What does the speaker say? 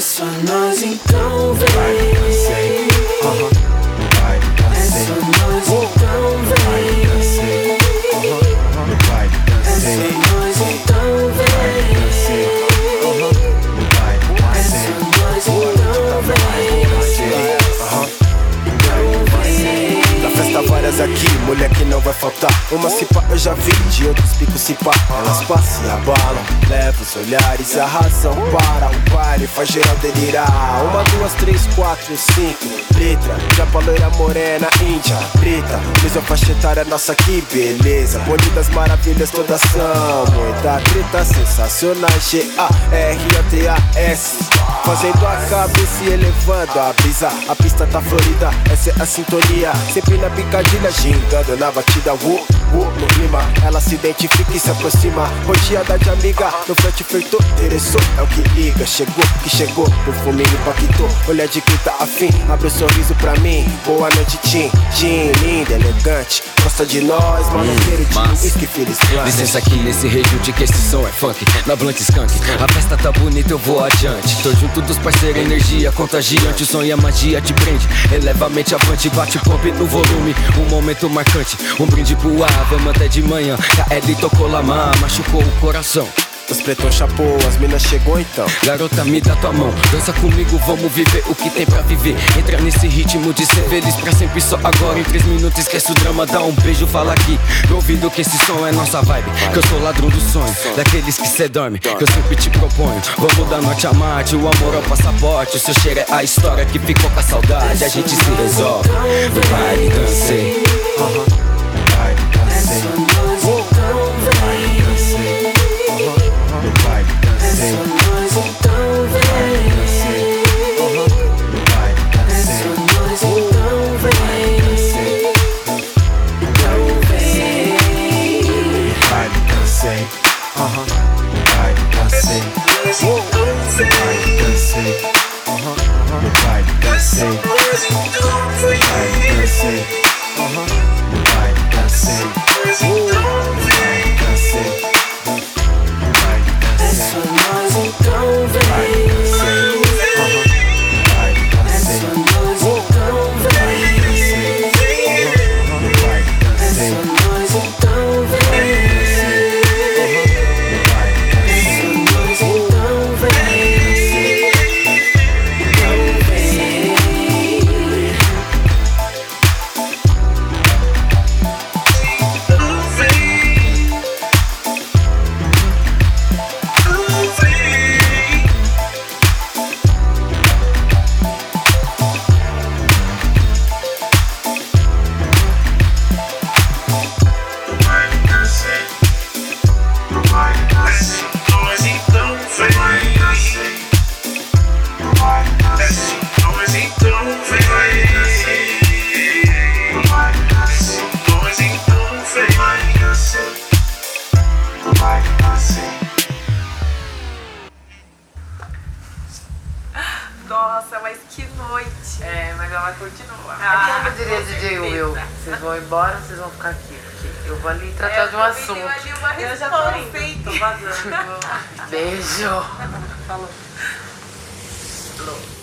só nós então, vem. É só nós então, vem. É só nós então, vem. É só nós então, vem. Na festa várias aqui, mulher que não vai faltar. Uma se pá eu já vi, de outros picos se pá. Elas passam e abalam, levam os olhares, a razão para o baile, faz geral delirar. 1, 2, 3, 4, 5 letra, já pra loira morena, índia, preta. Mesma faixa etária nossa, que beleza. Bonde das maravilhas todas são muita treta, sensacional. G-A-R-O-T-A-S, fazendo a cabeça e elevando a brisa. A pista tá florida, essa é a sintonia. Sempre na picadilha, gingando na batida, no clima. Ela se identifica e se aproxima, rodeada de amiga. No frente flertou, interessou, é o que liga. Chegou, que chegou, perfuminho impactou. Olhar de quem tá afim, abre o sorriso pra mim. Boa noite, Tim, linda, elegante. Gosta de nós, maloqueiro de whisky, feliz blunt. Licença aqui nesse rejunte que esse som é funk. Na blunt skunk, a festa tá bonita, eu vou adiante. Tô junto dos parceiros, energia contagiante. O som e a magia te prende, eleva a mente avante. Bate pop no volume, um momento marcante. Um brinde pro ar, vamos até de manhã. KL tocou Lamar, machucou o coração. Os pretão chapou, as minas chegou então. Garota, me dá tua mão, dança comigo, vamos viver o que tem pra viver. Entra nesse ritmo de ser feliz pra sempre, só agora. Em 3 minutos esquece o drama, dá um beijo, fala aqui no ouvido que esse som é nossa vibe. Que eu sou ladrão do sonho, daqueles que cê dorme, que eu sempre te proponho. Vamos dar norte a mate, o amor é o passaporte. O seu cheiro é a história que ficou com a saudade. A gente se resolve, no baile dancei. É só nós então, vem. É só nós então, vem. É só nós então, vem. Então vem. Baile dancei, baile dancei, baile dancei, no baile dancei, baile dancei, no baile dancei, baile dancei. É só nós então, vem. É só nós então, vem. É só nós então, vem. É só nós então, vem. Então vem. Nossa, mas que noite. É, mas ela continua. Ah, Como diria com DJ certeza. Will, vocês vão embora ou vocês vão ficar aqui? Porque eu vou ali tratar de um Eu assunto. tenho ali uma Eu já tô indo, resposta. tô vazando. Beijo. Falou.